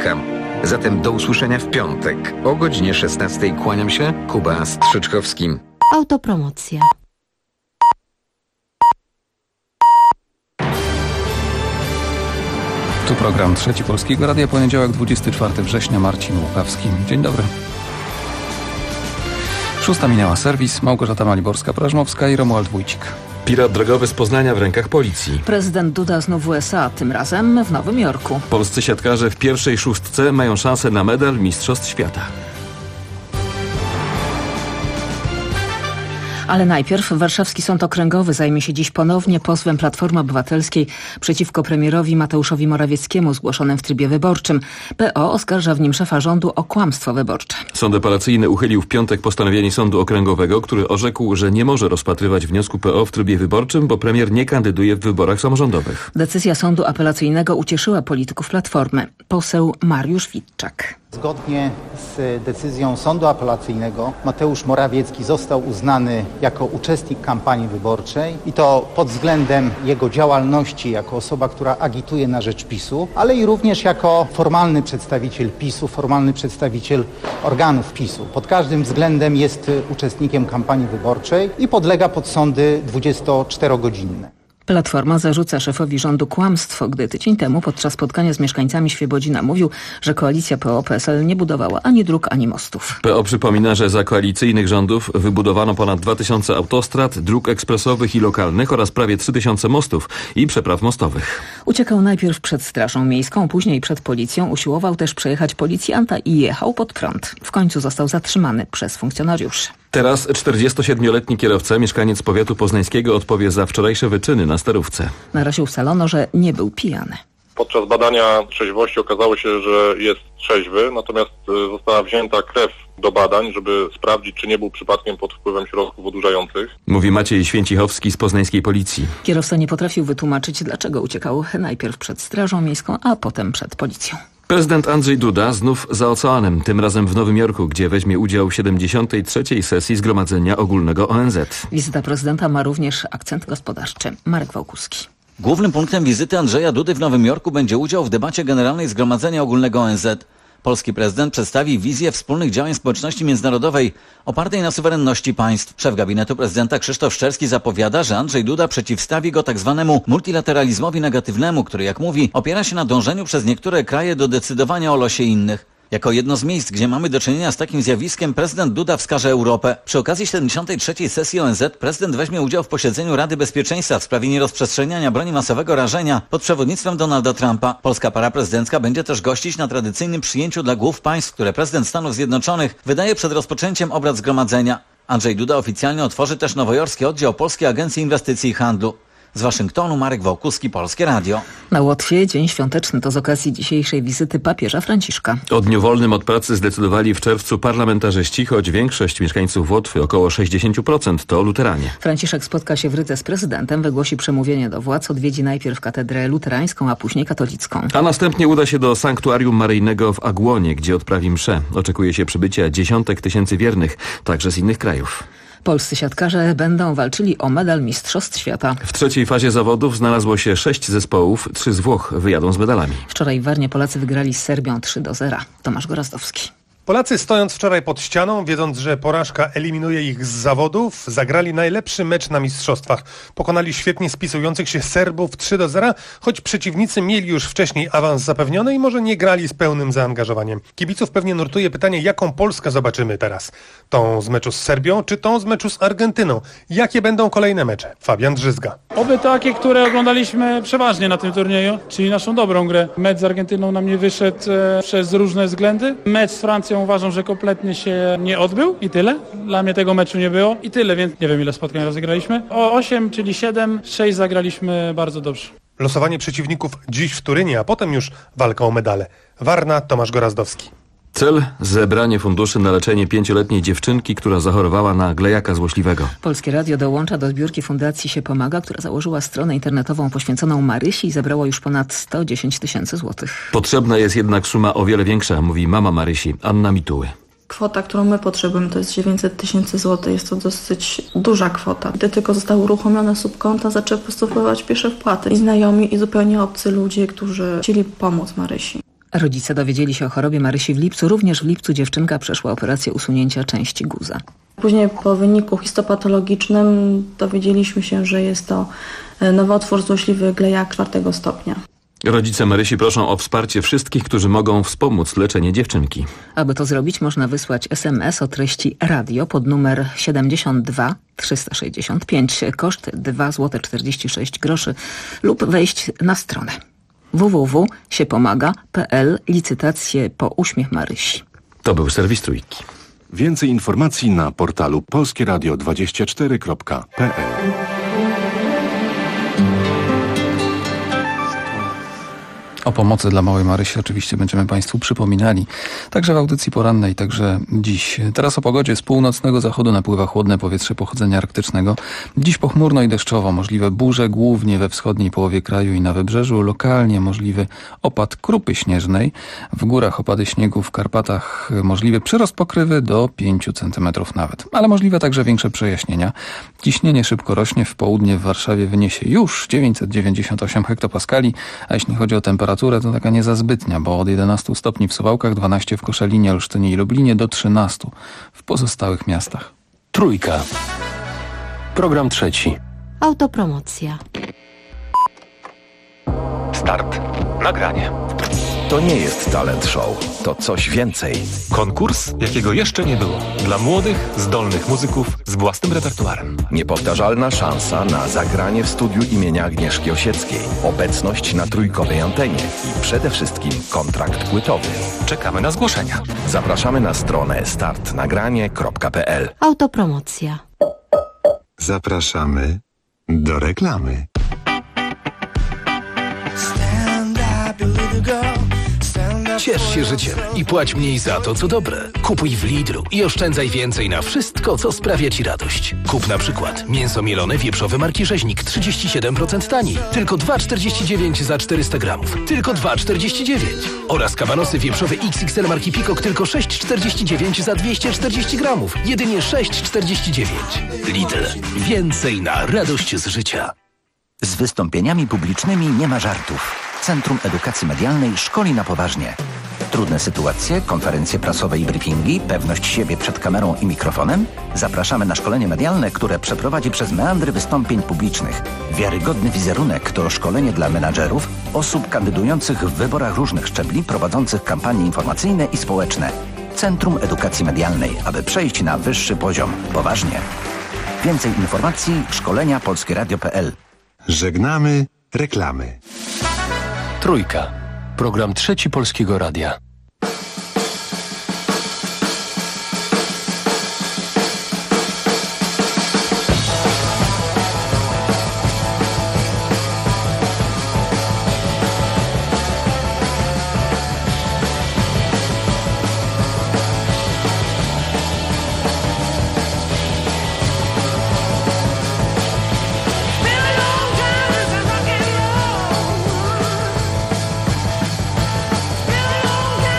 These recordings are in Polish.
odcinka. Zatem do usłyszenia w piątek o godzinie 16. Kłaniam się, Kuba Strzyczkowski. Autopromocja. Tu program Trzeci Polskiego Radia, poniedziałek 24 września, Marcin Łukawski. Dzień dobry. 6 minęła serwis, Małgorzata Maliborska-Prażmowska i Romuald Wójcik. Pirat drogowy z Poznania w rękach policji. Prezydent Duda znów w USA, tym razem w Nowym Jorku. Polscy siatkarze w pierwszej szóstce mają szansę na medal Mistrzostw Świata. Ale najpierw Warszawski Sąd Okręgowy zajmie się dziś ponownie pozwem Platformy Obywatelskiej przeciwko premierowi Mateuszowi Morawieckiemu zgłoszonym w trybie wyborczym. PO oskarża w nim szefa rządu o kłamstwo wyborcze. Sąd apelacyjny uchylił w piątek postanowienie Sądu Okręgowego, który orzekł, że nie może rozpatrywać wniosku PO w trybie wyborczym, bo premier nie kandyduje w wyborach samorządowych. Decyzja Sądu Apelacyjnego ucieszyła polityków Platformy. Poseł Mariusz Witczak. Zgodnie z decyzją Sądu Apelacyjnego Mateusz Morawiecki został uznany jako uczestnik kampanii wyborczej i to pod względem jego działalności jako osoba, która agituje na rzecz PiS-u, ale i również jako formalny przedstawiciel PiS-u, formalny przedstawiciel organów PiS-u. Pod każdym względem jest uczestnikiem kampanii wyborczej i podlega pod sądy 24-godzinne. Platforma zarzuca szefowi rządu kłamstwo, gdy tydzień temu podczas spotkania z mieszkańcami Świebodzina mówił, że koalicja PO-PSL nie budowała ani dróg, ani mostów. PO przypomina, że za koalicyjnych rządów wybudowano ponad 2000 autostrad, dróg ekspresowych i lokalnych oraz prawie 3000 mostów i przepraw mostowych. Uciekał najpierw przed Strażą Miejską, później przed policją. Usiłował też przejechać policjanta i jechał pod prąd. W końcu został zatrzymany przez funkcjonariuszy. Teraz 47-letni kierowca, mieszkaniec powiatu poznańskiego, odpowie za wczorajsze wyczyny na Starówce. Na razie ustalono, że nie był pijany. Podczas badania trzeźwości okazało się, że jest trzeźwy, natomiast została wzięta krew do badań, żeby sprawdzić, czy nie był przypadkiem pod wpływem środków odurzających. Mówi Maciej Święcichowski z poznańskiej policji. Kierowca nie potrafił wytłumaczyć, dlaczego uciekał najpierw przed Strażą Miejską, a potem przed policją. Prezydent Andrzej Duda znów za oceanem, tym razem w Nowym Jorku, gdzie weźmie udział w 73. sesji Zgromadzenia Ogólnego ONZ. Wizyta prezydenta ma również akcent gospodarczy. Marek Wałkuski. Głównym punktem wizyty Andrzeja Dudy w Nowym Jorku będzie udział w debacie Generalnej Zgromadzenia Ogólnego ONZ. Polski prezydent przedstawi wizję wspólnych działań społeczności międzynarodowej opartej na suwerenności państw. Szef gabinetu prezydenta Krzysztof Szczerski zapowiada, że Andrzej Duda przeciwstawi go tzw. multilateralizmowi negatywnemu, który, jak mówi, opiera się na dążeniu przez niektóre kraje do decydowania o losie innych. Jako jedno z miejsc, gdzie mamy do czynienia z takim zjawiskiem, prezydent Duda wskaże Europę. Przy okazji 73. sesji ONZ prezydent weźmie udział w posiedzeniu Rady Bezpieczeństwa w sprawie nierozprzestrzeniania broni masowego rażenia pod przewodnictwem Donalda Trumpa. Polska para prezydencka będzie też gościć na tradycyjnym przyjęciu dla głów państw, które prezydent Stanów Zjednoczonych wydaje przed rozpoczęciem obrad zgromadzenia. Andrzej Duda oficjalnie otworzy też nowojorski oddział Polskiej Agencji Inwestycji i Handlu. Z Waszyngtonu Marek Wałkuski, Polskie Radio. Na Łotwie dzień świąteczny to z okazji dzisiejszej wizyty papieża Franciszka. O dniu wolnym od pracy zdecydowali w czerwcu parlamentarzyści, choć większość mieszkańców Łotwy, około 60%, to luteranie. Franciszek spotka się w Rydze z prezydentem, wygłosi przemówienie do władz, odwiedzi najpierw katedrę luterańską, a później katolicką. A następnie uda się do sanktuarium maryjnego w Agłonie, gdzie odprawi mszę. Oczekuje się przybycia dziesiątek tysięcy wiernych, także z innych krajów. Polscy siatkarze będą walczyli o medal Mistrzostw Świata. W trzeciej fazie zawodów znalazło się 6 zespołów, 3 z Włoch wyjadą z medalami. Wczoraj w Warnie Polacy wygrali z Serbią 3-0. Tomasz Gorazdowski. Polacy, stojąc wczoraj pod ścianą, wiedząc, że porażka eliminuje ich z zawodów, zagrali najlepszy mecz na mistrzostwach. Pokonali świetnie spisujących się Serbów 3-0, choć przeciwnicy mieli już wcześniej awans zapewniony i może nie grali z pełnym zaangażowaniem. Kibiców pewnie nurtuje pytanie, jaką Polskę zobaczymy teraz. Tą z meczu z Serbią, czy tą z meczu z Argentyną? Jakie będą kolejne mecze? Fabian Drzyzga. Oby takie, które oglądaliśmy przeważnie na tym turnieju, czyli naszą dobrą grę. Mecz z Argentyną nam nie wyszedł przez różne względy. Mecz z Francją uważam, że kompletnie się nie odbył i tyle. Dla mnie tego meczu nie było i tyle, więc nie wiem, ile spotkań rozegraliśmy. O 8, czyli 7, 6 zagraliśmy bardzo dobrze. Losowanie przeciwników dziś w Turynie, a potem już walka o medale. Warna, Tomasz Gorazdowski. Cel – zebranie funduszy na leczenie 5-letniej dziewczynki, która zachorowała na glejaka złośliwego. Polskie Radio dołącza do zbiórki Fundacji Się Pomaga, która założyła stronę internetową poświęconą Marysi i zebrała już ponad 110 tysięcy złotych. Potrzebna jest jednak suma o wiele większa, mówi mama Marysi, Anna Mituły. Kwota, którą my potrzebujemy, to jest 900 tysięcy złotych. Jest to dosyć duża kwota. Gdy tylko zostały uruchomione subkonta, zaczęły postępować pierwsze wpłaty. I znajomi, i zupełnie obcy ludzie, którzy chcieli pomóc Marysi. Rodzice dowiedzieli się o chorobie Marysi w lipcu. Również w lipcu dziewczynka przeszła operację usunięcia części guza. Później po wyniku histopatologicznym dowiedzieliśmy się, że jest to nowotwór złośliwy glejak 4. stopnia. Rodzice Marysi proszą o wsparcie wszystkich, którzy mogą wspomóc leczenie dziewczynki. Aby to zrobić, można wysłać SMS o treści radio pod numer 72 365, koszt 2,46 zł lub wejść na stronę www.siepomaga.pl, licytacje po uśmiech Marysi. To był serwis Trójki. Więcej informacji na portalu polskieradio24.pl. O pomocy dla małej Marysi oczywiście będziemy Państwu przypominali. Także w audycji porannej, także dziś. Teraz o pogodzie. Z północnego zachodu napływa chłodne powietrze pochodzenia arktycznego. Dziś pochmurno i deszczowo. Możliwe burze głównie we wschodniej połowie kraju i na wybrzeżu. Lokalnie możliwy opad krupy śnieżnej. W górach opady śniegu, w Karpatach możliwy przyrost pokrywy do 5 cm nawet. Ale możliwe także większe przejaśnienia. Ciśnienie szybko rośnie. W południe w Warszawie wyniesie już 998 hektopaskali. A jeśli chodzi o temperaturę, to taka niezazbytnia, bo od 11 stopni w Suwałkach, 12 w Koszalinie, Olsztynie i Lublinie do 13 w pozostałych miastach. Trójka. Program trzeci. Autopromocja. Start. Nagranie. To nie jest talent show, to coś więcej. Konkurs, jakiego jeszcze nie było. Dla młodych, zdolnych muzyków z własnym repertuarem. Niepowtarzalna szansa na zagranie w studiu imienia Agnieszki Osieckiej. Obecność na trójkowej antenie i przede wszystkim kontrakt płytowy. Czekamy na zgłoszenia. Zapraszamy na stronę startnagranie.pl. Autopromocja. Zapraszamy do reklamy. Ciesz się życiem i płać mniej za to, co dobre. Kupuj w Lidlu i oszczędzaj więcej na wszystko, co sprawia Ci radość. Kup na przykład mięso mielone wieprzowe marki Rzeźnik 37% taniej. Tylko 2,49 za 400 gramów. Tylko 2,49. Oraz kabanosy wieprzowe XXL marki Peacock tylko 6,49 za 240 gramów. Jedynie 6,49. Lidl. Więcej na radość z życia. Z wystąpieniami publicznymi nie ma żartów. Centrum Edukacji Medialnej szkoli na poważnie. Trudne sytuacje, konferencje prasowe i briefingi, pewność siebie przed kamerą i mikrofonem? Zapraszamy na szkolenie medialne, które przeprowadzi przez meandry wystąpień publicznych. Wiarygodny wizerunek to szkolenie dla menadżerów, osób kandydujących w wyborach różnych szczebli, prowadzących kampanie informacyjne i społeczne. Centrum Edukacji Medialnej, aby przejść na wyższy poziom. Poważnie. Więcej informacji szkolenia polskieradio.pl. Żegnamy reklamy. Trójka. Program trzeci Polskiego Radia. Been a long time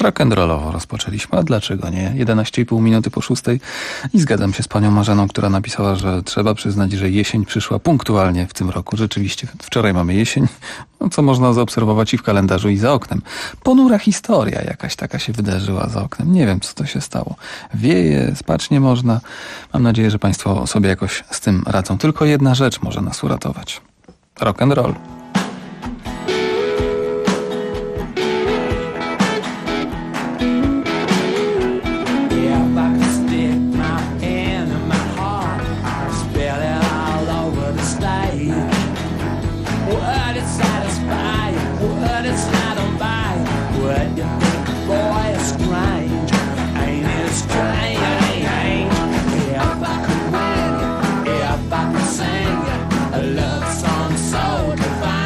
Rock'n'rollowo rozpoczęliśmy, a dlaczego nie? 11,5 minuty po 6 i zgadzam się z panią Marzeną, która napisała, że trzeba przyznać, że jesień przyszła punktualnie w tym roku. Rzeczywiście, wczoraj mamy jesień, co można zaobserwować i w kalendarzu, i za oknem. Ponura historia jakaś taka się wydarzyła za oknem. Nie wiem, co to się stało. Wieje, spać nie można. Mam nadzieję, że państwo sobie jakoś z tym radzą. Tylko jedna rzecz może nas uratować. Rock'n'roll. If I could sing a love song so divine.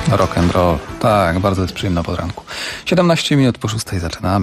Rock and roll. Tak, bardzo jest przyjemna po ranku. 17 minut po 6 zaczynamy.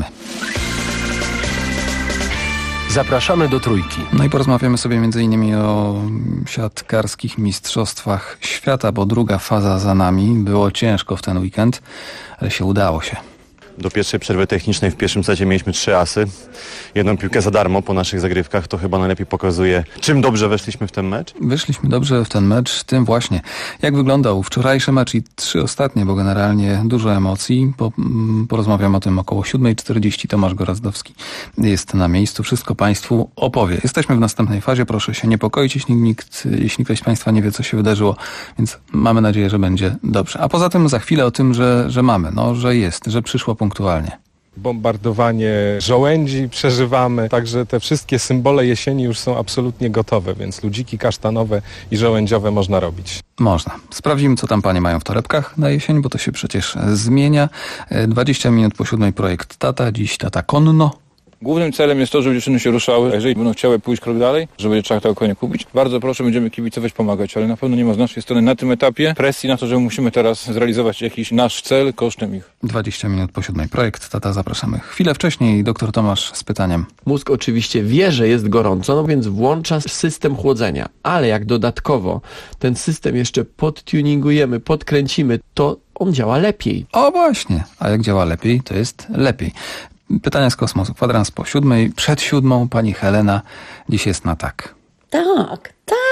Zapraszamy do Trójki. No i porozmawiamy sobie m.in. o siatkarskich mistrzostwach świata, bo druga faza za nami. Było ciężko w ten weekend, ale się udało się. Do pierwszej przerwy technicznej w pierwszym secie mieliśmy 3 asy. 1 piłkę za darmo po naszych zagrywkach. To chyba najlepiej pokazuje, czym dobrze weszliśmy w ten mecz. Wyszliśmy dobrze w ten mecz, tym właśnie. Jak wyglądał wczorajszy mecz i 3 ostatnie, bo generalnie dużo emocji. Porozmawiam o tym około 7:40. Tomasz Gorazdowski jest na miejscu. Wszystko Państwu opowie. Jesteśmy w następnej fazie. Proszę się niepokoić, jeśli ktoś z Państwa nie wie, co się wydarzyło. Więc mamy nadzieję, że będzie dobrze. A poza tym za chwilę o tym, że mamy, że przyszło punktualnie. Bombardowanie żołędzi przeżywamy, także te wszystkie symbole jesieni już są absolutnie gotowe, więc ludziki kasztanowe i żołędziowe można robić. Można. Sprawdzimy, co tam panie mają w torebkach na jesień, bo to się przecież zmienia. 20 minut po 7 projekt Tata, dziś Tata konno. Głównym celem jest to, żeby dziewczyny się ruszały, a jeżeli będą chciały pójść krok dalej, że będzie trzeba tego konia kupić, bardzo proszę, będziemy kibicować, pomagać, ale na pewno nie ma z naszej strony na tym etapie presji na to, że musimy teraz zrealizować jakiś nasz cel kosztem ich. 20 minut po 7 projekt Tata, zapraszamy. Chwilę wcześniej doktor Tomasz z pytaniem. Mózg oczywiście wie, że jest gorąco, więc włącza system chłodzenia, ale jak dodatkowo ten system jeszcze podtuningujemy, podkręcimy, to on działa lepiej. O właśnie, a jak działa lepiej, to jest lepiej. Pytania z kosmosu. Kwadrans po 7. Przed 7 pani Helena dziś jest na tak. Tak.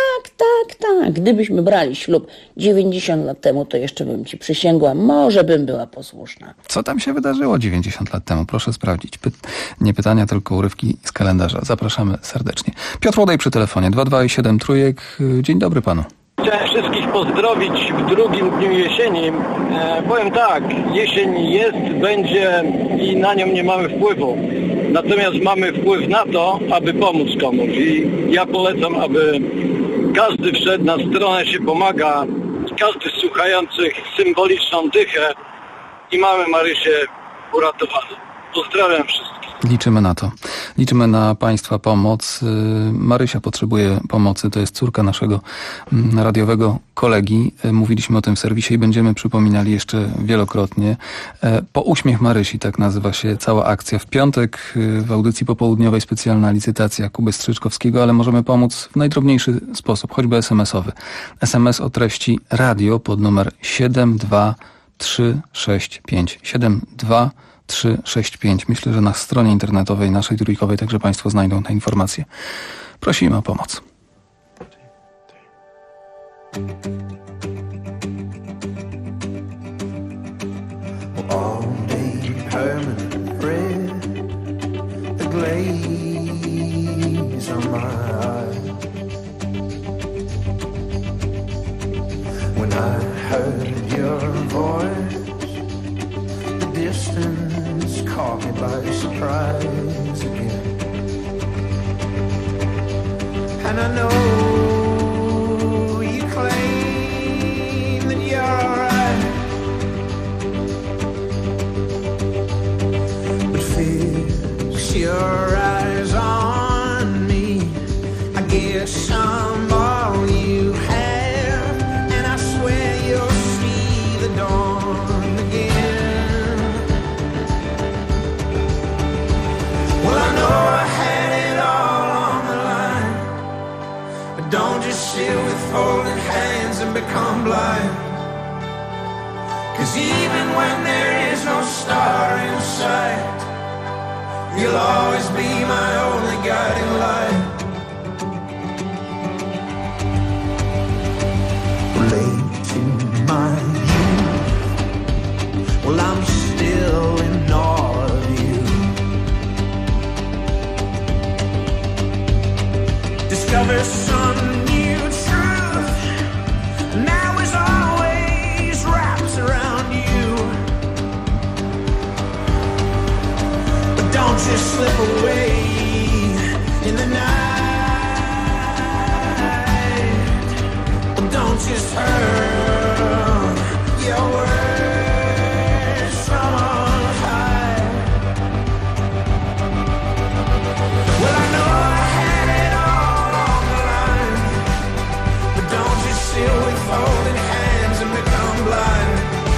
Gdybyśmy brali ślub 90 lat temu, to jeszcze bym ci przysięgła, może bym była posłuszna. Co tam się wydarzyło 90 lat temu? Proszę sprawdzić. Nie pytania, tylko urywki z kalendarza. Zapraszamy serdecznie. Piotr Łodej przy telefonie 22,7 trójek. Dzień dobry panu. Chciałem wszystkich pozdrowić w drugim dniu jesieni. Powiem tak, jesień jest, będzie i na nią nie mamy wpływu. Natomiast mamy wpływ na to, aby pomóc komuś. I ja polecam, aby każdy wszedł na stronę Się Pomaga, każdy z słuchających symboliczną dychę i mamy Marysię uratowaną. Pozdrawiam wszystkich. Liczymy na to. Liczymy na Państwa pomoc. Marysia potrzebuje pomocy. To jest córka naszego radiowego kolegi. Mówiliśmy o tym w serwisie i będziemy przypominali jeszcze wielokrotnie. Po uśmiech Marysi, tak nazywa się cała akcja. W piątek w audycji popołudniowej specjalna licytacja Kuby Strzyczkowskiego, ale możemy pomóc w najdrobniejszy sposób, choćby SMS-owy. SMS o treści radio pod numer 72365. 72365. Myślę, że na stronie internetowej naszej trójkowej także Państwo znajdą te informacje. Prosimy o pomoc. Caught me by surprise again. And I know you claim that you're alright, but fix your eyes on me. I guess I'm all you have, and I swear you'll see the dawn again. Well, I know I had it all on the line, but don't just sit with folded hands and become blind. 'Cause even when there is no star in sight, you'll always be my only guiding light. Late in my youth, well, I'm still in awe of you. Discover some new truth, now is always wrapped around you. But don't just slip away in the night. Don't just hurl your words from on high. Well, I know I had it all on the line, but don't just sit with folded hands and become blind.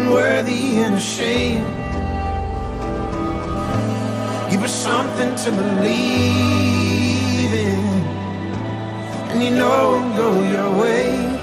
unworthy and ashamed. Give us something to believe in, and you know it'll go your way.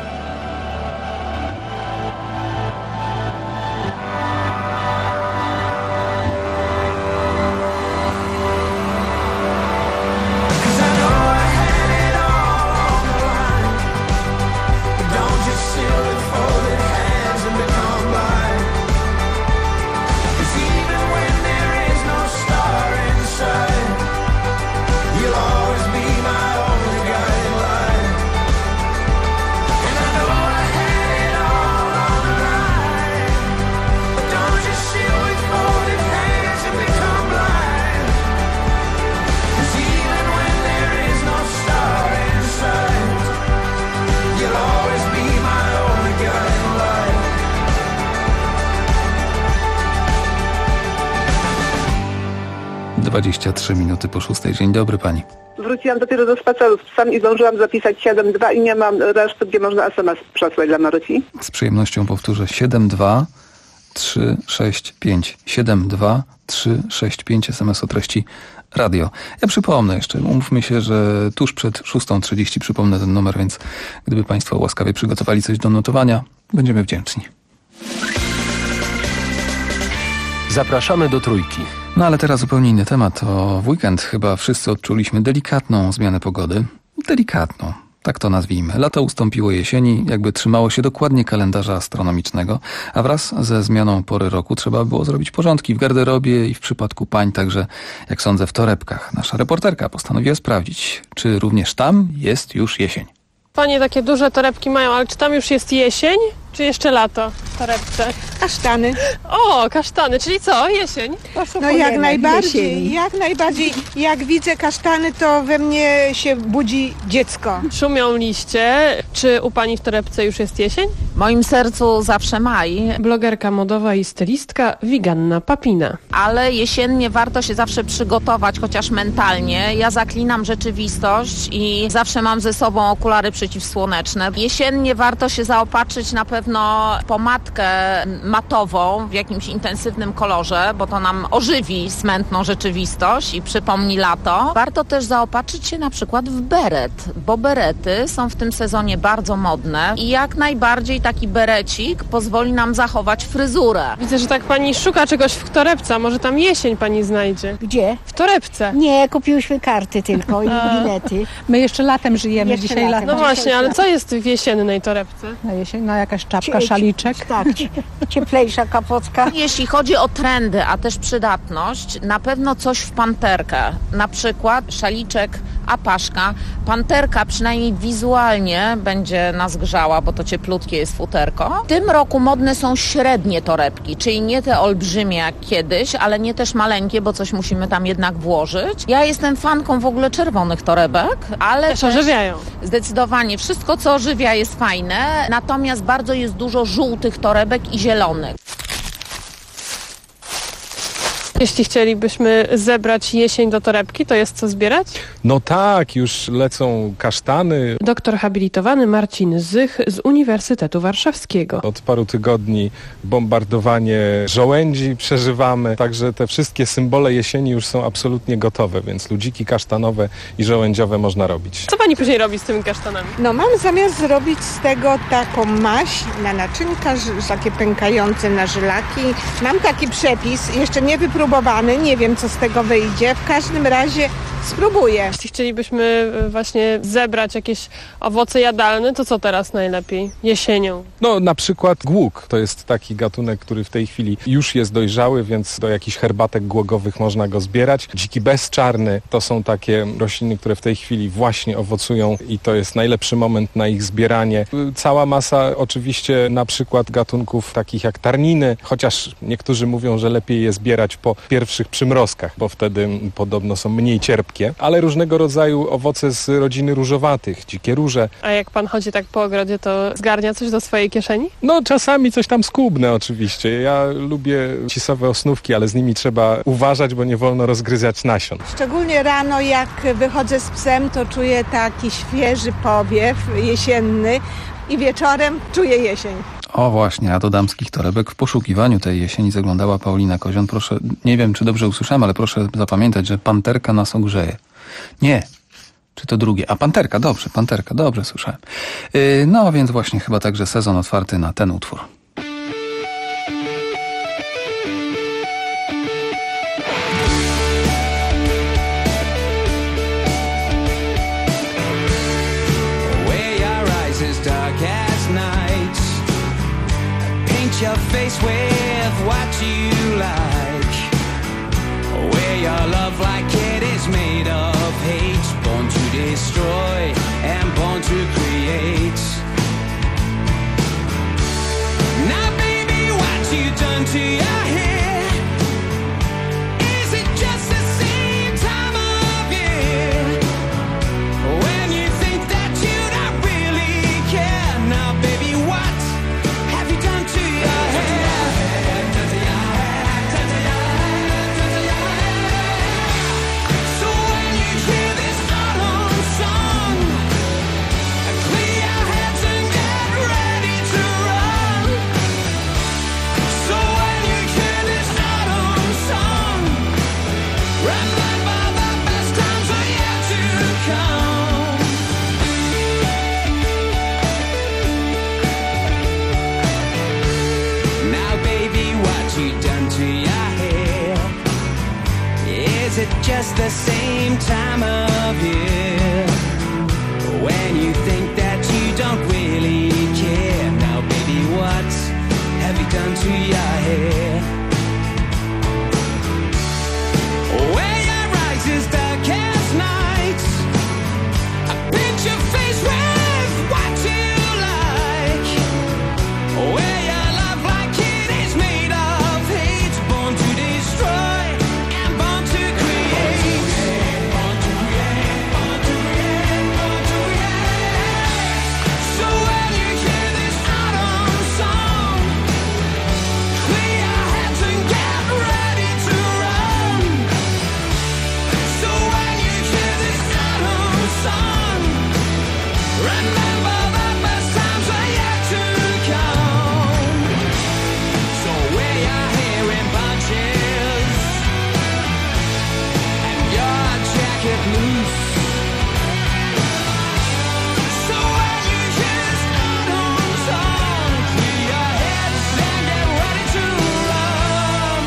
- 23 minuty po 6. Dzień dobry pani. Wróciłam dopiero do spaceru z psem i zdążyłam zapisać 7.2 i nie mam reszty, gdzie można SMS przesłać dla Marysi. Z przyjemnością powtórzę 72365. 72365 SMS o treści radio. Ja przypomnę jeszcze, umówmy się, że tuż przed 6:30 przypomnę ten numer, więc gdyby państwo łaskawie przygotowali coś do notowania, będziemy wdzięczni. Zapraszamy do Trójki. No ale teraz zupełnie inny temat. W weekend chyba wszyscy odczuliśmy delikatną zmianę pogody. Delikatną, tak to nazwijmy. Lato ustąpiło jesieni, jakby trzymało się dokładnie kalendarza astronomicznego, a wraz ze zmianą pory roku trzeba było zrobić porządki w garderobie i w przypadku pań, także jak sądzę w torebkach. Nasza reporterka postanowiła sprawdzić, czy również tam jest już jesień. Panie takie duże torebki mają, ale czy tam już jest jesień, czy jeszcze lato w torebce? Kasztany. O, kasztany, czyli co? Jesień? No jak najbardziej, jak najbardziej. Jak widzę kasztany, to we mnie się budzi dziecko. Szumią liście. Czy u pani w torebce już jest jesień? W moim sercu zawsze maj. Blogerka modowa i stylistka Wiganna Papina. Ale jesiennie warto się zawsze przygotować, chociaż mentalnie. Ja zaklinam rzeczywistość i zawsze mam ze sobą okulary przeciwsłoneczne. Jesiennie warto się zaopatrzyć na pewno pomadkę matową w jakimś intensywnym kolorze, bo to nam ożywi smętną rzeczywistość i przypomni lato. Warto też zaopatrzyć się na przykład w beret, bo berety są w tym sezonie bardzo modne i jak najbardziej taki berecik pozwoli nam zachować fryzurę. Widzę, że tak pani szuka czegoś w torebce, a może tam jesień pani znajdzie? Gdzie? W torebce. Nie, kupiłyśmy karty tylko i bilety. My jeszcze latem żyjemy, Jeszcze dzisiaj latem. No właśnie, ale co jest w jesiennej torebce? Na jesień, no jakaś czapka, szaliczek. Tak, cieplejsza kapocka. Jeśli chodzi o trendy, a też przydatność, na pewno coś w panterkę. Na przykład szaliczek, apaszka. Panterka przynajmniej wizualnie będzie nas grzała, bo to cieplutkie jest futerko. W tym roku modne są średnie torebki, czyli nie te olbrzymie jak kiedyś, ale nie też maleńkie, bo coś musimy tam jednak włożyć. Ja jestem fanką w ogóle czerwonych torebek, ale też ożywiają. Zdecydowanie. Wszystko, co ożywia, jest fajne, natomiast bardzo jest dużo żółtych torebek i zielonych. Jeśli chcielibyśmy zebrać jesień do torebki, to jest co zbierać? No tak, już lecą kasztany. Doktor habilitowany Marcin Zych z Uniwersytetu Warszawskiego. Od paru tygodni bombardowanie żołędzi przeżywamy, także te wszystkie symbole jesieni już są absolutnie gotowe, więc ludziki kasztanowe i żołędziowe można robić. Co pani później robi z tymi kasztanami? No mam zamiar zrobić z tego taką maź na naczynka, takie pękające na żylaki. Mam taki przepis, jeszcze nie wypróbowany, nie wiem co z tego wyjdzie, w każdym razie spróbuję. Jeśli chcielibyśmy właśnie zebrać jakieś owoce jadalne, to co teraz najlepiej? Jesienią? No na przykład głóg, to jest taki gatunek, który w tej chwili już jest dojrzały, więc do jakichś herbatek głogowych można go zbierać. Dziki bezczarny to są takie rośliny, które w tej chwili właśnie owocują i to jest najlepszy moment na ich zbieranie. Cała masa oczywiście na przykład gatunków takich jak tarniny, chociaż niektórzy mówią, że lepiej je zbierać po pierwszych przymrozkach, bo wtedy podobno są mniej cierpkie, ale różnego rodzaju owoce z rodziny różowatych, dzikie róże. A jak pan chodzi tak po ogrodzie, to zgarnia coś do swojej kieszeni? No czasami coś tam skubnę oczywiście. Ja lubię cisowe osnówki, ale z nimi trzeba uważać, bo nie wolno rozgryzać nasion. Szczególnie rano jak wychodzę z psem, to czuję taki świeży powiew jesienny i wieczorem czuję jesień. O właśnie, a do damskich torebek w poszukiwaniu tej jesieni zaglądała Paulina Kozion. Proszę, nie wiem, czy dobrze usłyszałem, ale proszę zapamiętać, że panterka nas ogrzeje. Nie. Czy to drugie? A panterka, dobrze słyszałem. No więc właśnie chyba także sezon otwarty na ten utwór. Your face with what you like. Where your love like it is made of hate, born to destroy and born to create. Now baby, what you done to your hair? Is it just the same time of year when you think that you don't really care? Now baby, what have you done to your hair? So when you hear this autumn song, clear your heads and get ready to run. So when you hear this autumn song, remember the best times are yet to come. Now baby, what you done to your hair? Is it just the same time of year when you think that you don't really care? Now baby, what have you done to your hair? Where your eyes is dark as night, I paint your face with what you like. Where your love like it is made of hate, born to destroy and born to create. Born to create, born to create, born to create. So when you hear this autumn song, clear your heads and get ready to run. So when you hear this autumn song, remember the best times are yet to come. So wear your hair in bunches and your jacket loose. So when you hear this autumn song, clear your heads and get ready to run.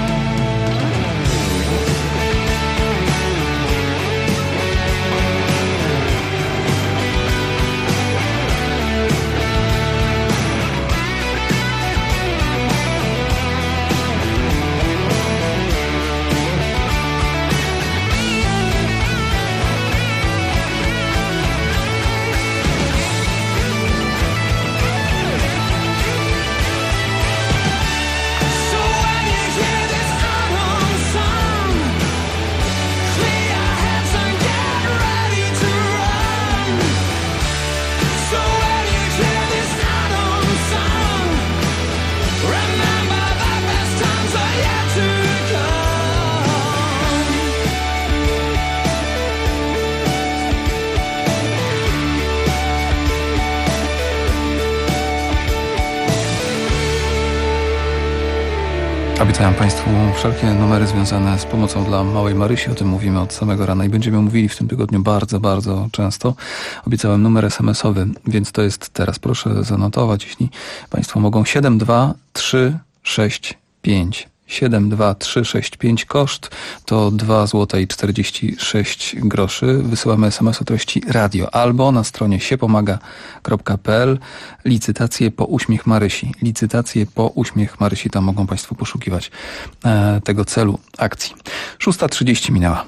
So when you hear this autumn song, clear your heads and get ready to run. So when you hear this autumn song, remember the best times are yet to come. Obiecałem Państwu wszelkie numery związane z pomocą dla małej Marysi. O tym mówimy od samego rana i będziemy mówili w tym tygodniu bardzo, bardzo często. Obiecałem numer SMS-owy, więc to jest teraz. Proszę zanotować, jeśli Państwo mogą. 72365. 72365. Koszt to 2,46 zł. Wysyłamy SMS o treści radio albo na stronie siepomaga.pl. Licytacje po uśmiech Marysi. Licytacje po uśmiech Marysi. Tam mogą Państwo poszukiwać tego celu akcji. 6:30 minęła.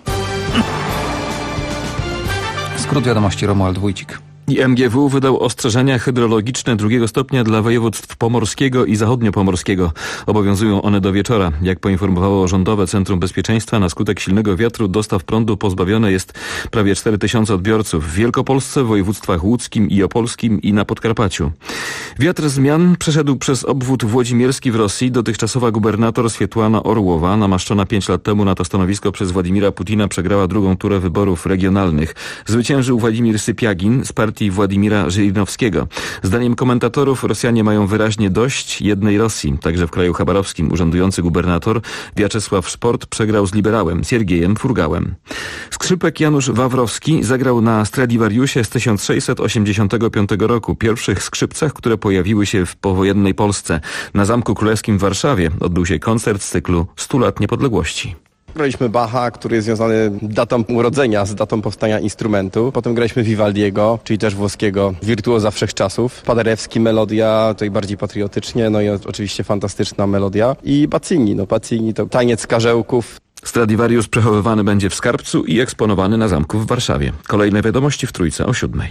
Skrót wiadomości, Romuald Wójcik. I MGW wydał ostrzeżenia hydrologiczne 2. stopnia dla województw pomorskiego i zachodniopomorskiego. Obowiązują one do wieczora. Jak poinformowało Rządowe Centrum Bezpieczeństwa, na skutek silnego wiatru dostaw prądu pozbawione jest prawie 4000 odbiorców w Wielkopolsce, w województwach łódzkim i opolskim i na Podkarpaciu. Wiatr zmian przeszedł przez obwód włodzimierski w Rosji. Dotychczasowa gubernator Swietłana Orłowa, namaszczona 5 lat temu na to stanowisko przez Władimira Putina, przegrała drugą turę wyborów regionalnych. Zwyciężył Władimir Sypiagin z partii partii Władimira Żyrinowskiego. Zdaniem komentatorów Rosjanie mają wyraźnie dość jednej Rosji. Także w kraju chabarowskim urzędujący gubernator Wiaczesław Szport przegrał z liberałem Siergiejem Furgałem. Skrzypek Janusz Wawrowski zagrał na Stradivariusie z 1685 roku, pierwszych skrzypcach, które pojawiły się w powojennej Polsce. Na Zamku Królewskim w Warszawie odbył się koncert z cyklu 100 lat niepodległości. Graliśmy Bacha, który jest związany datą urodzenia, z datą powstania instrumentu. Potem graliśmy Vivaldiego, czyli też włoskiego wirtuoza wszechczasów. Paderewski, melodia, tutaj bardziej patriotycznie, no i oczywiście fantastyczna melodia. I Pacini, Pacini to taniec karzełków. Stradivarius przechowywany będzie w skarbcu i eksponowany na zamku w Warszawie. Kolejne wiadomości w Trójce o 7:00.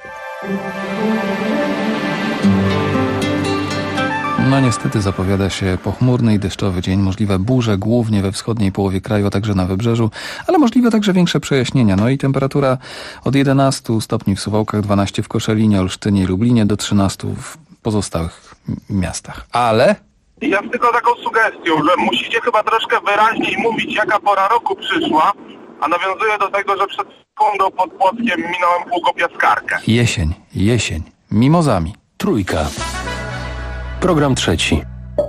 No niestety zapowiada się pochmurny i deszczowy dzień, możliwe burze głównie we wschodniej połowie kraju, a także na wybrzeżu, ale możliwe także większe przejaśnienia. No i temperatura od 11 stopni w Suwałkach, 12 w Koszalinie, Olsztynie i Lublinie, do 13 w pozostałych miastach. Ale... Ja tylko taką sugestią, że musicie chyba troszkę wyraźniej mówić, jaka pora roku przyszła, a nawiązuję do tego, że przed sekundą pod Płockiem minąłem pługopiaskarkę. Jesień, mimozami. Trójka. Program trzeci.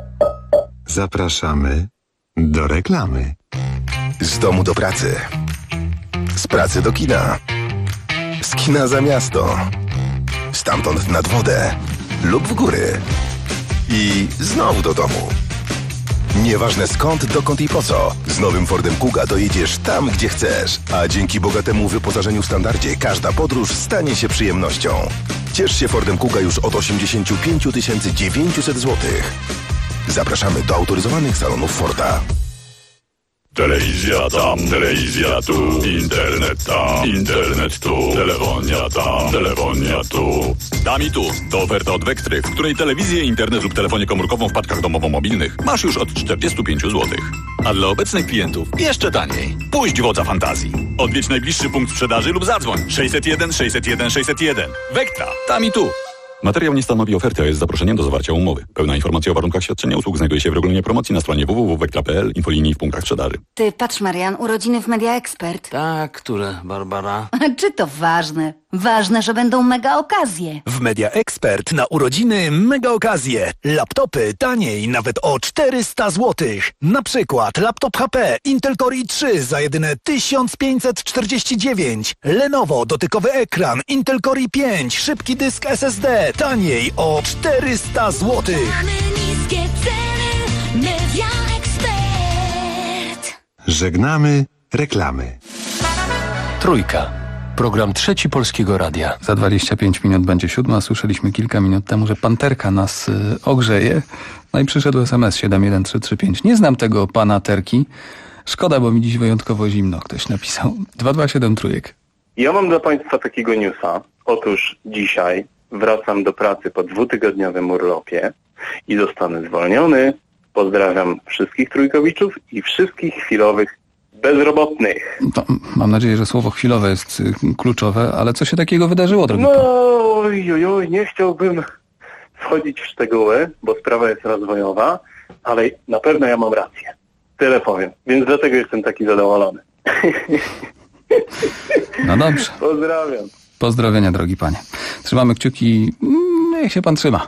Zapraszamy do reklamy. Z domu do pracy. Z pracy do kina. Z kina za miasto. Stamtąd nad wodę lub w góry. I znowu do domu. Nieważne skąd, dokąd i po co. Z nowym Fordem Kuga dojedziesz tam, gdzie chcesz. A dzięki bogatemu wyposażeniu w standardzie każda podróż stanie się przyjemnością. Ciesz się Fordem Kuga już od 85 900 zł. Zapraszamy do autoryzowanych salonów Forda. Telewizja tam, telewizja tu, internet tam, internet tu, telefonia tam, telefonia tu. Dam i tu, to oferta od Wektry, w której telewizję, internet lub telefonię komórkową w paczkach domowo-mobilnych masz już od 45 zł. A dla obecnych klientów jeszcze taniej. Puść wodza fantazji. Odwiedź najbliższy punkt sprzedaży lub zadzwoń 601 601 601. Wektra, tam i tu. Materiał nie stanowi oferty, a jest zaproszeniem do zawarcia umowy. Pełna informacja o warunkach świadczenia usług znajduje się w regulaminie promocji na stronie www.wektra.pl, infolinii w punktach sprzedaży. Ty, patrz Marian, urodziny w Media Expert. Tak, które, Barbara? Czy to ważne? Ważne, że będą mega okazje. W Media Expert na urodziny mega okazje. Laptopy taniej nawet o 400 zł. Na przykład laptop HP Intel Core i3 za jedyne 1549. Lenovo dotykowy ekran Intel Core i5, szybki dysk SSD taniej o 400 zł. Niskie ceny, Media Expert. Żegnamy reklamy. Trójka. Program trzeci Polskiego Radia. Za 25 minut będzie 7:00. Słyszeliśmy kilka minut temu, że panterka nas ogrzeje. No i przyszedł SMS 71335. Nie znam tego pana Terki. Szkoda, bo mi dziś wyjątkowo zimno. Ktoś napisał. 227 trójek. Ja mam dla Państwa takiego newsa. Otóż dzisiaj wracam do pracy po 2-tygodniowym urlopie i zostanę zwolniony. Pozdrawiam wszystkich trójkowiczów i wszystkich chwilowych bezrobotnych. To mam nadzieję, że słowo chwilowe jest kluczowe, ale co się takiego wydarzyło, drogi pan? Oj, nie chciałbym wchodzić w szczegóły, bo sprawa jest rozwojowa, ale na pewno ja mam rację. Tyle powiem, więc dlatego jestem taki zadowolony. No dobrze. Pozdrawiam. Pozdrowienia, drogi panie. Trzymamy kciuki, niech się pan trzyma.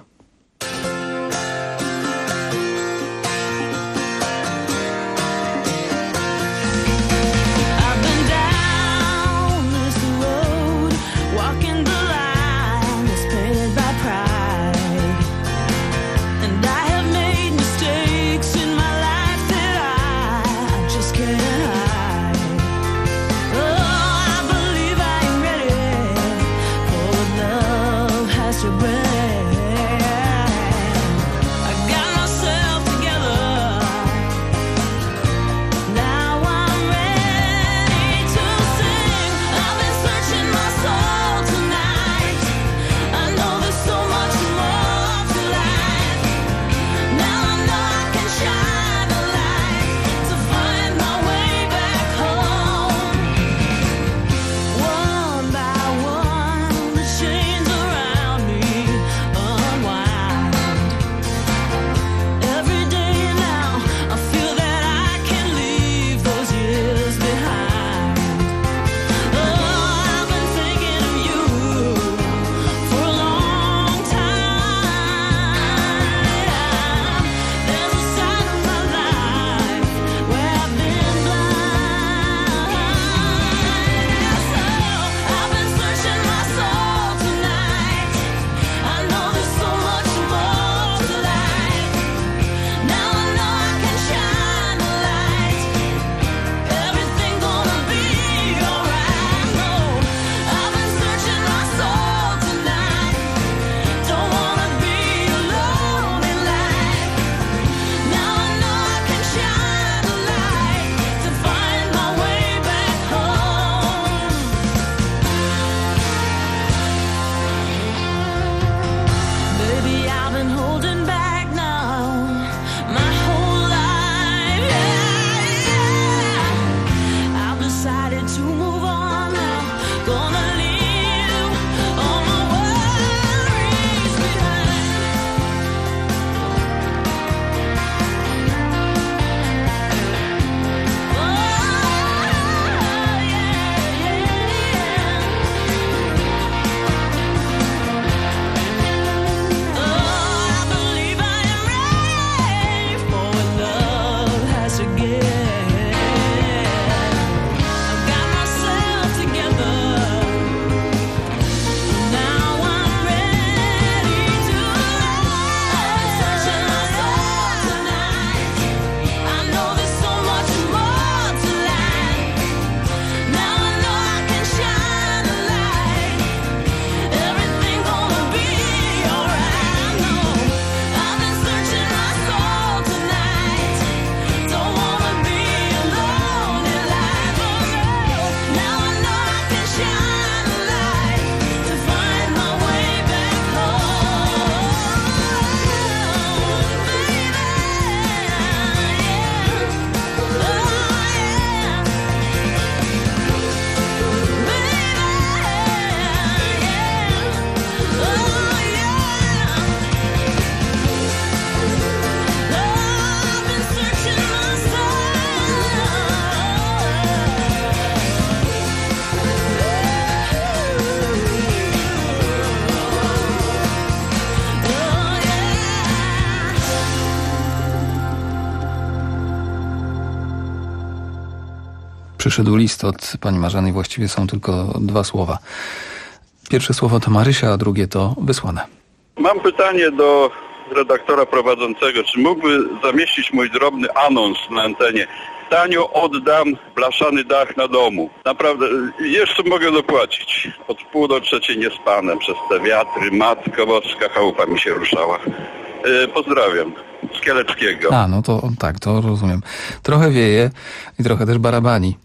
To breath. Przyszedł list od pani Marzeny, właściwie są tylko 2 słowa. Pierwsze słowo to Marysia, a drugie to wysłane. Mam pytanie do redaktora prowadzącego. Czy mógłby zamieścić mój drobny anons na antenie? Tanio oddam blaszany dach na domu. Naprawdę, jeszcze mogę dopłacić. Od 2:30 niespane przez te wiatry. Matko Boska, chałupa mi się ruszała. Pozdrawiam. Z Kieleckiego. A, no to tak, to rozumiem. Trochę wieje i trochę też barabani.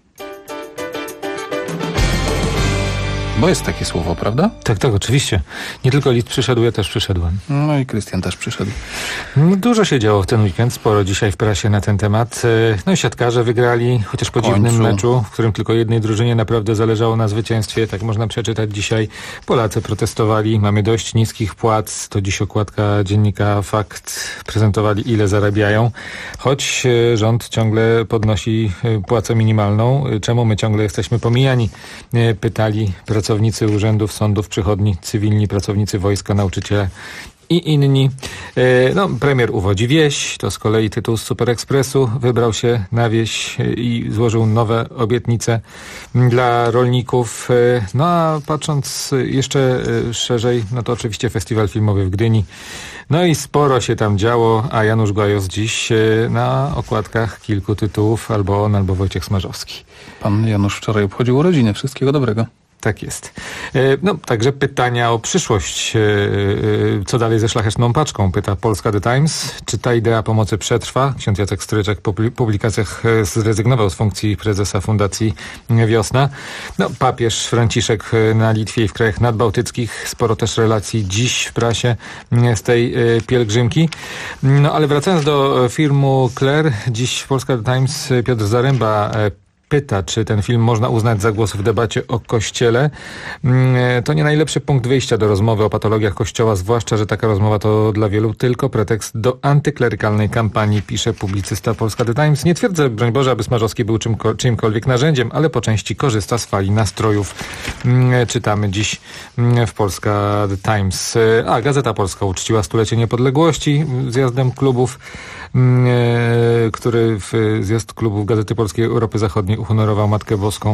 Bo jest takie słowo, prawda? Tak, oczywiście. Nie tylko list przyszedł, ja też przyszedłem. No i Krystian też przyszedł. Dużo się działo w ten weekend, sporo dzisiaj w prasie na ten temat. No i siatkarze wygrali, chociaż po dziwnym meczu, w którym tylko jednej drużynie naprawdę zależało na zwycięstwie. Tak można przeczytać dzisiaj. Polacy protestowali, mamy dość niskich płac. To dziś okładka dziennika Fakt. Prezentowali, ile zarabiają. Choć rząd ciągle podnosi płacę minimalną. Czemu my ciągle jesteśmy pomijani? Pytali pracownicy urzędów, sądów, przychodni, cywilni pracownicy wojska, nauczyciele i inni. No, premier uwodzi wieś, to z kolei tytuł z Super Expressu. Wybrał się na wieś i złożył nowe obietnice dla rolników. No a patrząc jeszcze szerzej, no to oczywiście festiwal filmowy w Gdyni. No i sporo się tam działo, a Janusz Gajos dziś na okładkach kilku tytułów, albo on, albo Wojciech Smarzowski. Pan Janusz wczoraj obchodził urodziny. Wszystkiego dobrego. Tak jest. No, także pytania o przyszłość. Co dalej ze szlachetną paczką? Pyta Polska The Times. Czy ta idea pomocy przetrwa? Ksiądz Jacek Stryczek po publikacjach zrezygnował z funkcji prezesa Fundacji Wiosna. No, papież Franciszek na Litwie i w krajach nadbałtyckich. Sporo też relacji dziś w prasie z tej pielgrzymki. No, ale wracając do filmu Claire, dziś w Polska The Times Piotr Zaręba pyta, czy ten film można uznać za głos w debacie o Kościele. To nie najlepszy punkt wyjścia do rozmowy o patologiach Kościoła, zwłaszcza, że taka rozmowa to dla wielu tylko pretekst do antyklerykalnej kampanii, pisze publicysta Polska The Times. Nie twierdzę, broń Boże, aby Smarzowski był czyimkolwiek narzędziem, ale po części korzysta z fali nastrojów. Czytamy dziś w Polska The Times. A Gazeta Polska uczciła 100-lecie niepodległości zjazdem klubów, który w zjazd klubów Gazety Polskiej Europy Zachodniej uhonorował Matkę Boską.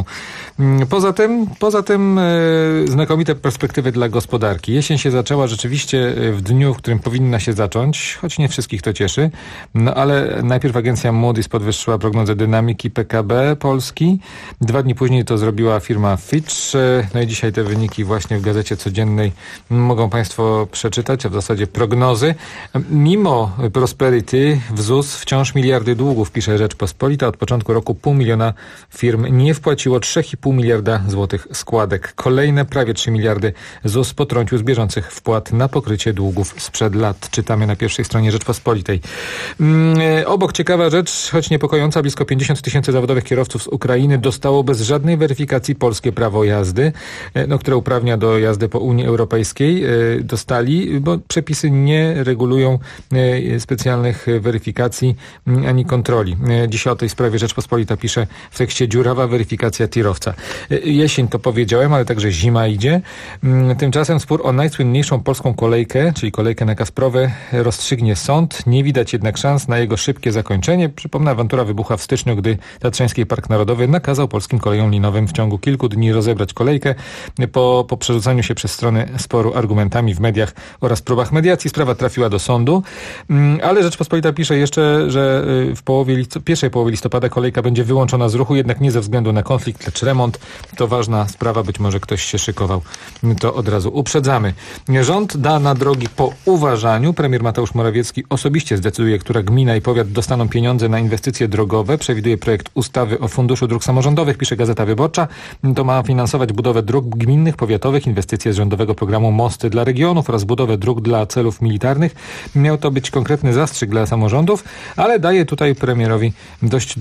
Poza tym znakomite perspektywy dla gospodarki. Jesień się zaczęła rzeczywiście w dniu, w którym powinna się zacząć, choć nie wszystkich to cieszy. No ale najpierw agencja Moody's podwyższyła prognozę dynamiki PKB Polski. 2 dni później to zrobiła firma Fitch. No i dzisiaj te wyniki właśnie w Gazecie Codziennej mogą Państwo przeczytać, a w zasadzie prognozy. Mimo prosperity w ZUS wciąż miliardy długów, pisze Rzeczpospolita. Od początku roku 500 000 firm nie wpłaciło 3,5 miliarda złotych składek. Kolejne prawie 3 miliardy ZUS potrącił z bieżących wpłat na pokrycie długów sprzed lat. Czytamy na pierwszej stronie Rzeczpospolitej. Obok ciekawa rzecz, choć niepokojąca, blisko 50 tysięcy zawodowych kierowców z Ukrainy dostało bez żadnej weryfikacji polskie prawo jazdy, które uprawnia do jazdy po Unii Europejskiej. Dostali, bo przepisy nie regulują specjalnych weryfikacji ani kontroli. Dzisiaj o tej sprawie Rzeczpospolita pisze w tekście: dziurawa weryfikacja tirowca. Jesień to powiedziałem, ale także zima idzie. Tymczasem spór o najsłynniejszą polską kolejkę, czyli kolejkę na Kasprowy, rozstrzygnie sąd. Nie widać jednak szans na jego szybkie zakończenie. Przypomnę, awantura wybuchła w styczniu, gdy Tatrzański Park Narodowy nakazał polskim kolejom linowym w ciągu kilku dni rozebrać kolejkę. Po przerzucaniu się przez stronę sporu argumentami w mediach oraz próbach mediacji sprawa trafiła do sądu. Ale Rzeczpospolita pisze jeszcze, że w pierwszej połowie listopada kolejka będzie wyłączona z ruchu, jednak nie ze względu na konflikt, lecz remont. To ważna sprawa, być może ktoś się szykował. To od razu uprzedzamy. Rząd da na drogi po uważaniu. Premier Mateusz Morawiecki osobiście zdecyduje, która gmina i powiat dostaną pieniądze na inwestycje drogowe. Przewiduje projekt ustawy o Funduszu Dróg Samorządowych, pisze Gazeta Wyborcza. To ma finansować budowę dróg gminnych, powiatowych, inwestycje z rządowego programu Mosty dla regionów oraz budowę dróg dla celów militarnych. Miał to być konkretny zastrzyk dla samorządów, ale daje tutaj premierowi dość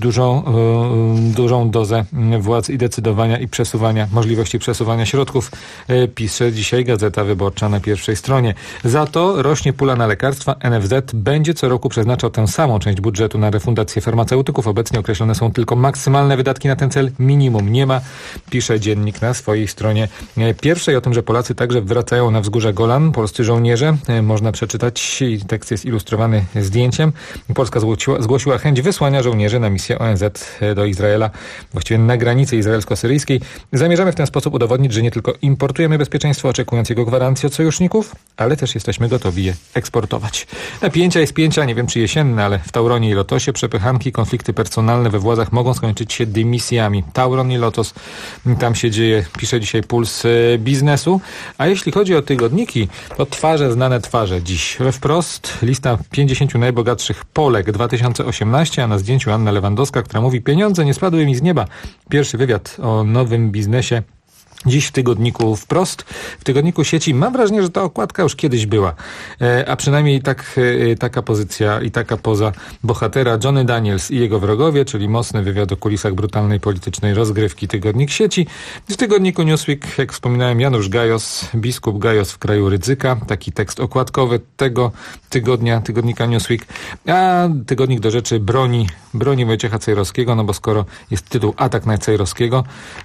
dużą dozę władz i decydowania i możliwości przesuwania środków, pisze dzisiaj Gazeta Wyborcza na pierwszej stronie. Za to rośnie pula na lekarstwa. NFZ będzie co roku przeznaczał tę samą część budżetu na refundację farmaceutyków. Obecnie określone są tylko maksymalne wydatki na ten cel. Minimum nie ma, pisze Dziennik na swojej stronie pierwszej. O tym, że Polacy także wracają na wzgórza Golan. Polscy żołnierze. Można przeczytać. Tekst jest ilustrowany zdjęciem. Polska zgłosiła chęć wysłania żołnierzy na misję ONZ do Izraela, właściwie na granicy izraelsko-syryjskiej. Zamierzamy w ten sposób udowodnić, że nie tylko importujemy bezpieczeństwo, oczekując jego gwarancji od sojuszników, ale też jesteśmy gotowi je eksportować. Napięcia i spięcia, nie wiem czy jesienne, ale w Tauronie i Lotosie przepychanki, konflikty personalne we władzach mogą skończyć się dymisjami. Tauron i Lotos, tam się dzieje, pisze dzisiaj Puls Biznesu. A jeśli chodzi o tygodniki, to znane twarze dziś. Wprost lista 50 najbogatszych Polek 2018, a na zdjęciu Anna Lewandowska, która mówi: pieniądze nie spadły mi z nieba. Pierwszy wywiad o nowym biznesie dziś w tygodniku Wprost. W tygodniku Sieci mam wrażenie, że ta okładka już kiedyś była. A przynajmniej taka pozycja i taka poza bohatera Johnny Daniels i jego wrogowie, czyli mocny wywiad o kulisach brutalnej politycznej rozgrywki. Tygodnik Sieci. W tygodniku Newsweek, jak wspominałem, Janusz Gajos, biskup Gajos w kraju Rydzyka. Taki tekst okładkowy tego tygodnika Newsweek. A tygodnik do rzeczy broni Wojciecha Cejrowskiego, no bo skoro jest tytuł Atak na Cejrowskiego,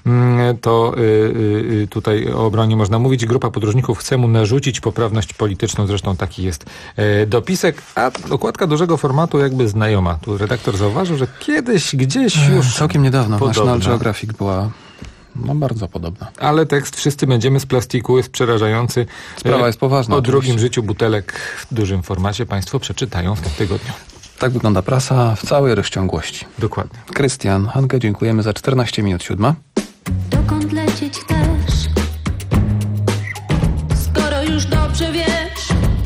to tutaj o obronie można mówić. Grupa podróżników chce mu narzucić poprawność polityczną. Zresztą taki jest dopisek. A okładka dużego formatu jakby znajoma. Tu redaktor zauważył, że kiedyś, gdzieś już całkiem niedawno podobna. National Geographic była bardzo podobna. Ale tekst "Wszyscy będziemy z plastiku" jest przerażający. Sprawa jest poważna. O drugim życiu butelek w dużym formacie państwo przeczytają w tym tygodniu. Tak wygląda prasa w całej rozciągłości. Dokładnie. Krystian, Hankę, dziękujemy za 14 minut 7. Dokąd lecieć chcesz? Skoro już dobrze wiesz,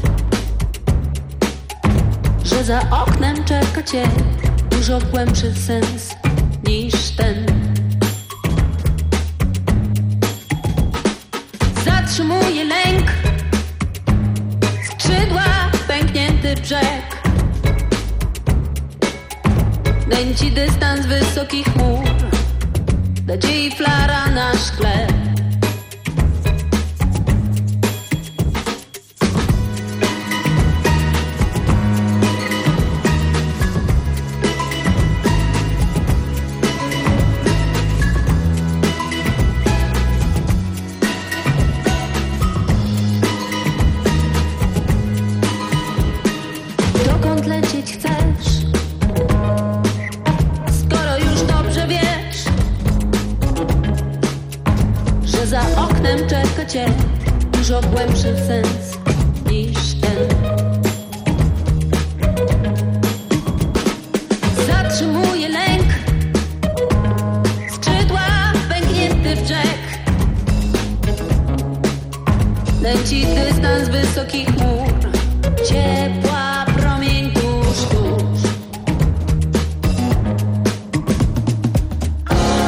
że za oknem czeka cię dużo głębszy sens niż ten. Zatrzymuje lęk, skrzydła, pęknięty brzeg, nęci dystans wysokich chmur, nadziei flara na szkle. Dokąd lecieć chcesz? Skoro już dobrze wiesz, że za oknem czeka cię dużo głębszy sens niż ten. Zatrzymuje lęk, skrzydła, pęknięty brzeg, leci dystans wysokich chmur, ciepła promień tuż, tuż.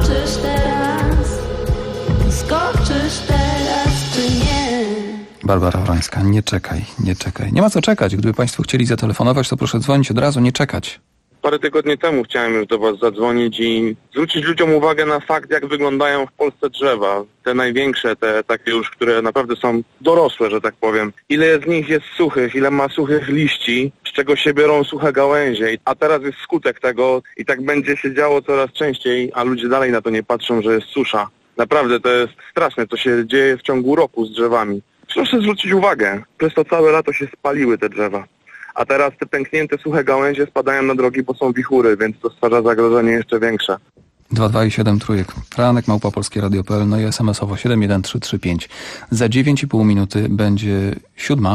skoczysz teraz, skoczysz teraz czy nie? Barbara Wrońska, nie czekaj, nie czekaj. Nie ma co czekać. Gdyby Państwo chcieli zatelefonować, to proszę dzwonić od razu, nie czekać. Parę tygodni temu chciałem już do Was zadzwonić i zwrócić ludziom uwagę na fakt, jak wyglądają w Polsce drzewa. Te największe, te takie już, które naprawdę są dorosłe, że tak powiem. Ile z nich jest suchych, ile ma suchych liści, z czego się biorą suche gałęzie. A teraz jest skutek tego i tak będzie się działo coraz częściej, a ludzie dalej na to nie patrzą, że jest susza. Naprawdę to jest straszne, co się dzieje w ciągu roku z drzewami. Proszę zwrócić uwagę, przez to całe lato się spaliły te drzewa. A teraz te pęknięte, suche gałęzie spadają na drogi, bo są wichury, więc to stwarza zagrożenie jeszcze większe. 22 i 7 trójek. Franek @ polskieradio.pl, no i SMS-owo 71335. Za 9,5 minuty będzie 7.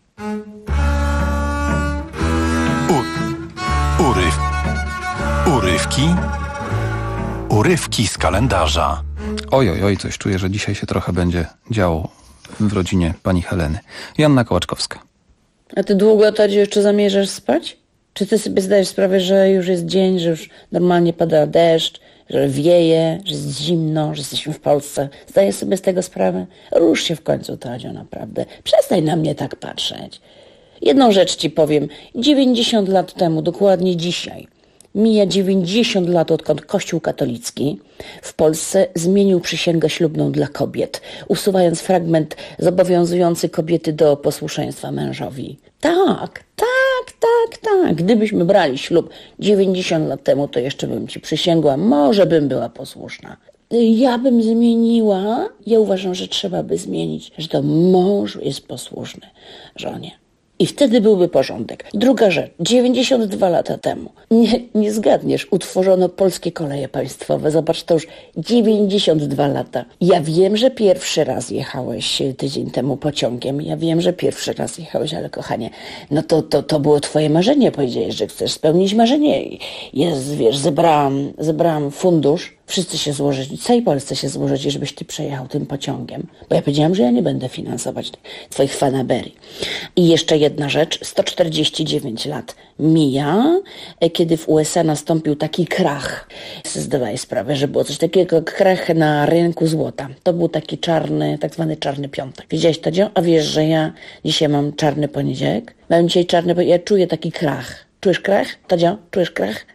Urywki z kalendarza. Oj, coś czuję, że dzisiaj się trochę będzie działo w rodzinie pani Heleny. Joanna Kołaczkowska. A ty długo, Tadziu, jeszcze zamierzasz spać? Czy ty sobie zdajesz sprawę, że już jest dzień, że już normalnie pada deszcz, że wieje, że jest zimno, że jesteśmy w Polsce? Zdajesz sobie z tego sprawę? Rusz się w końcu, Tadziu, naprawdę. Przestań na mnie tak patrzeć. Jedną rzecz ci powiem. 90 lat temu, dokładnie dzisiaj, mija 90 lat, odkąd Kościół katolicki w Polsce zmienił przysięgę ślubną dla kobiet, usuwając fragment zobowiązujący kobiety do posłuszeństwa mężowi. Tak. Gdybyśmy brali ślub 90 lat temu, to jeszcze bym ci przysięgła, może bym była posłuszna. Ja bym zmieniła, ja uważam, że trzeba by zmienić, że to mąż jest posłuszny żonie. I wtedy byłby porządek. Druga rzecz. 92 lata temu, nie zgadniesz, utworzono Polskie Koleje Państwowe. Zobacz, to już 92 lata. Ja wiem, że pierwszy raz jechałeś tydzień temu pociągiem. Ja wiem, że pierwszy raz jechałeś, ale kochanie, no to było twoje marzenie. Powiedziałeś, że chcesz spełnić marzenie. Wiesz, zebrałam fundusz. Wszyscy się złożyli, w całej Polsce się złożyli, żebyś ty przejechał tym pociągiem. Bo ja powiedziałam, że ja nie będę finansować twoich fanaberii. I jeszcze jedna rzecz. 149 lat mija, kiedy w USA nastąpił taki krach. Zdaję sprawę, że było coś takiego jak krach na rynku złota. To był taki czarny, tak zwany czarny piątek. Wiedziałeś to, Dzio? A wiesz, że ja dzisiaj mam czarny poniedziałek? Mam dzisiaj czarny poniedziałek. Ja czuję taki krach. Czujesz krach? Tadzio, czujesz krach?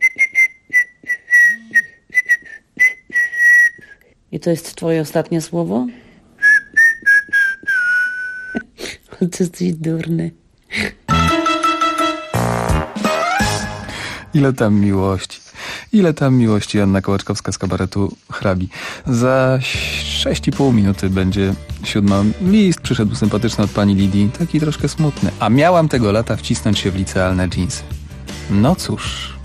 I to jest twoje ostatnie słowo? Ty jesteś durny. Ile tam miłości, Joanna Kołaczkowska z kabaretu Hrabi. Za 6,5 minuty będzie 7. List przyszedł sympatyczny od pani Lidii, taki troszkę smutny. A miałam tego lata wcisnąć się w licealne dżinsy. No cóż.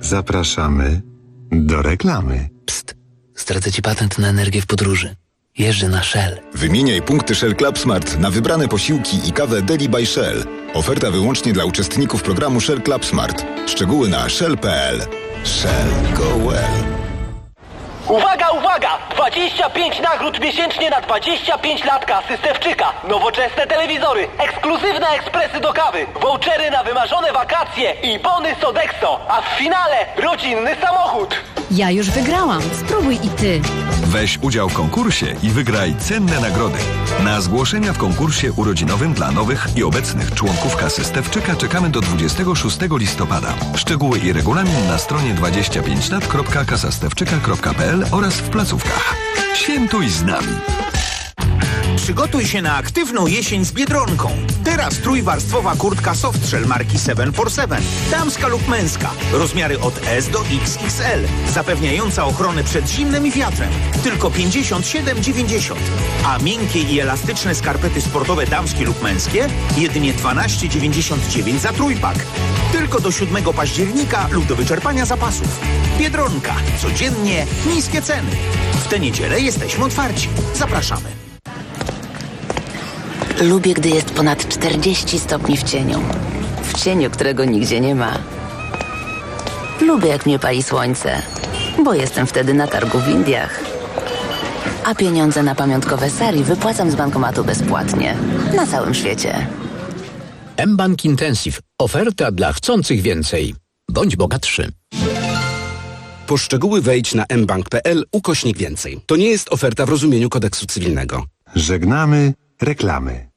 Zapraszamy do reklamy. Psst, zdradzę ci patent na energię w podróży. Jeżdżę na Shell. Wymieniaj punkty Shell Club Smart na wybrane posiłki i kawę Deli by Shell. Oferta wyłącznie dla uczestników programu Shell Club Smart. Szczegóły na shell.pl. Shell, go well. Uwaga, uwaga! 25 nagród miesięcznie na 25 lat kasy Stefczyka. Nowoczesne telewizory, ekskluzywne ekspresy do kawy, vouchery na wymarzone wakacje i bony Sodexo. A w finale rodzinny samochód. Ja już wygrałam. Spróbuj i ty. Weź udział w konkursie i wygraj cenne nagrody. Na zgłoszenia w konkursie urodzinowym dla nowych i obecnych członków kasy Stefczyka czekamy do 26 listopada. Szczegóły i regulamin na stronie 25lat.kasastewczyka.pl oraz w placówkach. Świętuj z nami! Przygotuj się na aktywną jesień z Biedronką. Teraz trójwarstwowa kurtka Softshell marki 747. Damska lub męska. Rozmiary od S do XXL. Zapewniająca ochronę przed zimnem i wiatrem. Tylko 57,90. A miękkie i elastyczne skarpety sportowe damskie lub męskie jedynie 12,99 za trójpak. Tylko do 7 października lub do wyczerpania zapasów. Biedronka. Codziennie niskie ceny. W tę niedzielę jesteśmy otwarci. Zapraszamy. Lubię, gdy jest ponad 40 stopni w cieniu. W cieniu, którego nigdzie nie ma. Lubię, jak mnie pali słońce, bo jestem wtedy na targu w Indiach. A pieniądze na pamiątkowe sari wypłacam z bankomatu bezpłatnie. Na całym świecie. mBank Intensive. Oferta dla chcących więcej. Bądź bogatszy. Po szczegóły wejdź na mbank.pl/więcej. To nie jest oferta w rozumieniu kodeksu cywilnego. Żegnamy reklamy.